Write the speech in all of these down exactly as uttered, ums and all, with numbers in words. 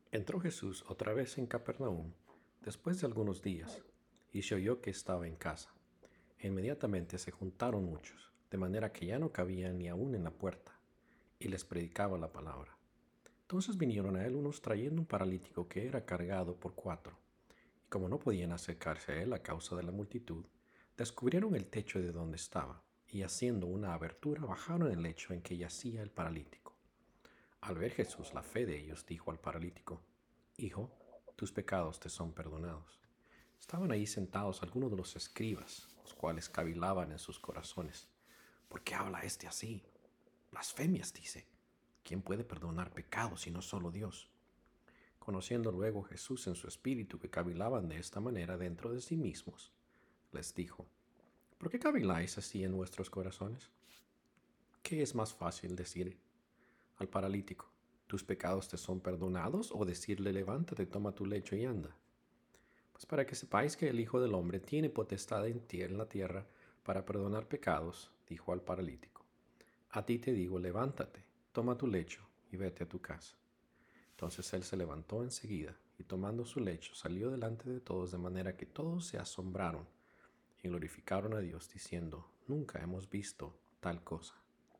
Entró Jesús otra vez en Capernaum, después de algunos días, y se oyó que estaba en casa. E inmediatamente se juntaron muchos, de manera que ya no cabían ni aún en la puerta, y les predicaba la palabra. Entonces vinieron a él unos trayendo un paralítico que era cargado por cuatro, y como no podían acercarse a él a causa de la multitud, descubrieron el techo de donde estaba, y haciendo una abertura bajaron el lecho en que yacía el paralítico. Al ver Jesús la fe de ellos, dijo al paralítico: Hijo, tus pecados te son perdonados. Estaban ahí sentados algunos de los escribas, los cuales cavilaban en sus corazones: ¿Por qué habla éste así? Blasfemias dice. ¿Quién puede perdonar pecados sino solo Dios? Conociendo luego Jesús en su espíritu que cavilaban de esta manera dentro de sí mismos, les dijo: ¿Por qué caviláis así en vuestros corazones? ¿Qué es más fácil decir al paralítico: ¿tus pecados te son perdonados? O decirle: levántate, toma tu lecho y anda. Pues para que sepáis que el Hijo del Hombre tiene potestad en ti en la tierra para perdonar pecados, dijo al paralítico: a ti te digo, levántate, toma tu lecho y vete a tu casa. Entonces él se levantó enseguida y tomando su lecho salió delante de todos, de manera que todos se asombraron y glorificaron a Dios, diciendo: nunca hemos visto tal cosa.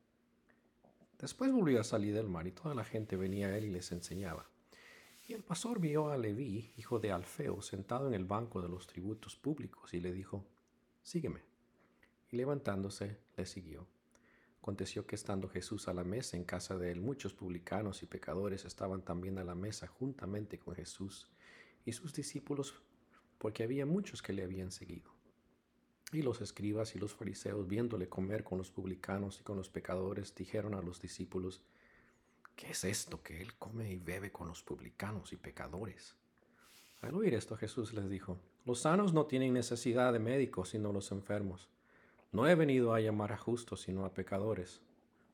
Después volvió a salir del mar y toda la gente venía a él y les enseñaba. Y el pastor vio a Leví, hijo de Alfeo, sentado en el banco de los tributos públicos, y le dijo: sígueme. Y levantándose, le siguió. Aconteció que estando Jesús a la mesa en casa de él, muchos publicanos y pecadores estaban también a la mesa juntamente con Jesús y sus discípulos, porque había muchos que le habían seguido. Y los escribas y los fariseos, viéndole comer con los publicanos y con los pecadores, dijeron a los discípulos: ¿qué es esto que él come y bebe con los publicanos y pecadores? Al oír esto, Jesús les dijo: los sanos no tienen necesidad de médicos, sino los enfermos. No he venido a llamar a justos, sino a pecadores.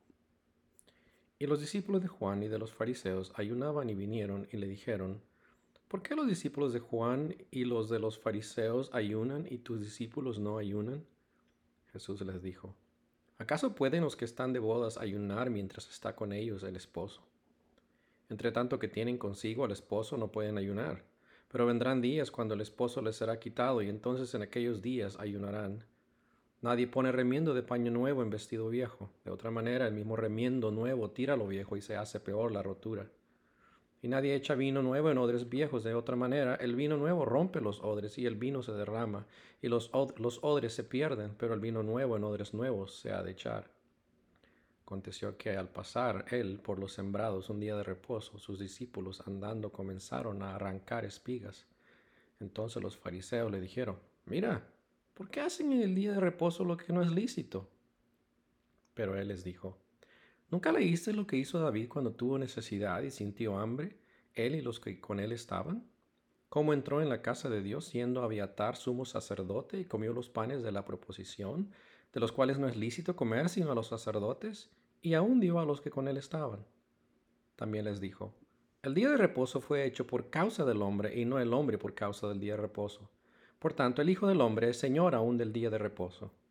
Y los discípulos de Juan y de los fariseos ayunaban y vinieron y le dijeron: ¿por qué los discípulos de Juan y los de los fariseos ayunan y tus discípulos no ayunan? Jesús les dijo: ¿acaso pueden los que están de bodas ayunar mientras está con ellos el esposo? Entre tanto que tienen consigo al esposo no pueden ayunar, pero vendrán días cuando el esposo les será quitado, y entonces en aquellos días ayunarán. Nadie pone remiendo de paño nuevo en vestido viejo. De otra manera, el mismo remiendo nuevo tira lo viejo y se hace peor la rotura. Y nadie echa vino nuevo en odres viejos. De otra manera, el vino nuevo rompe los odres y el vino se derrama, y los, od los odres se pierden, pero el vino nuevo en odres nuevos se ha de echar. Aconteció que al pasar él por los sembrados un día de reposo, sus discípulos andando comenzaron a arrancar espigas. Entonces los fariseos le dijeron: mira, ¿por qué hacen en el día de reposo lo que no es lícito? Pero él les dijo: ¿nunca leíste lo que hizo David cuando tuvo necesidad y sintió hambre, él y los que con él estaban? ¿Cómo entró en la casa de Dios siendo Abiatar sumo sacerdote y comió los panes de la proposición, de los cuales no es lícito comer sino a los sacerdotes, y aún dio a los que con él estaban? También les dijo: el día de reposo fue hecho por causa del hombre y no el hombre por causa del día de reposo. Por tanto, el Hijo del Hombre es Señor aún del día de reposo.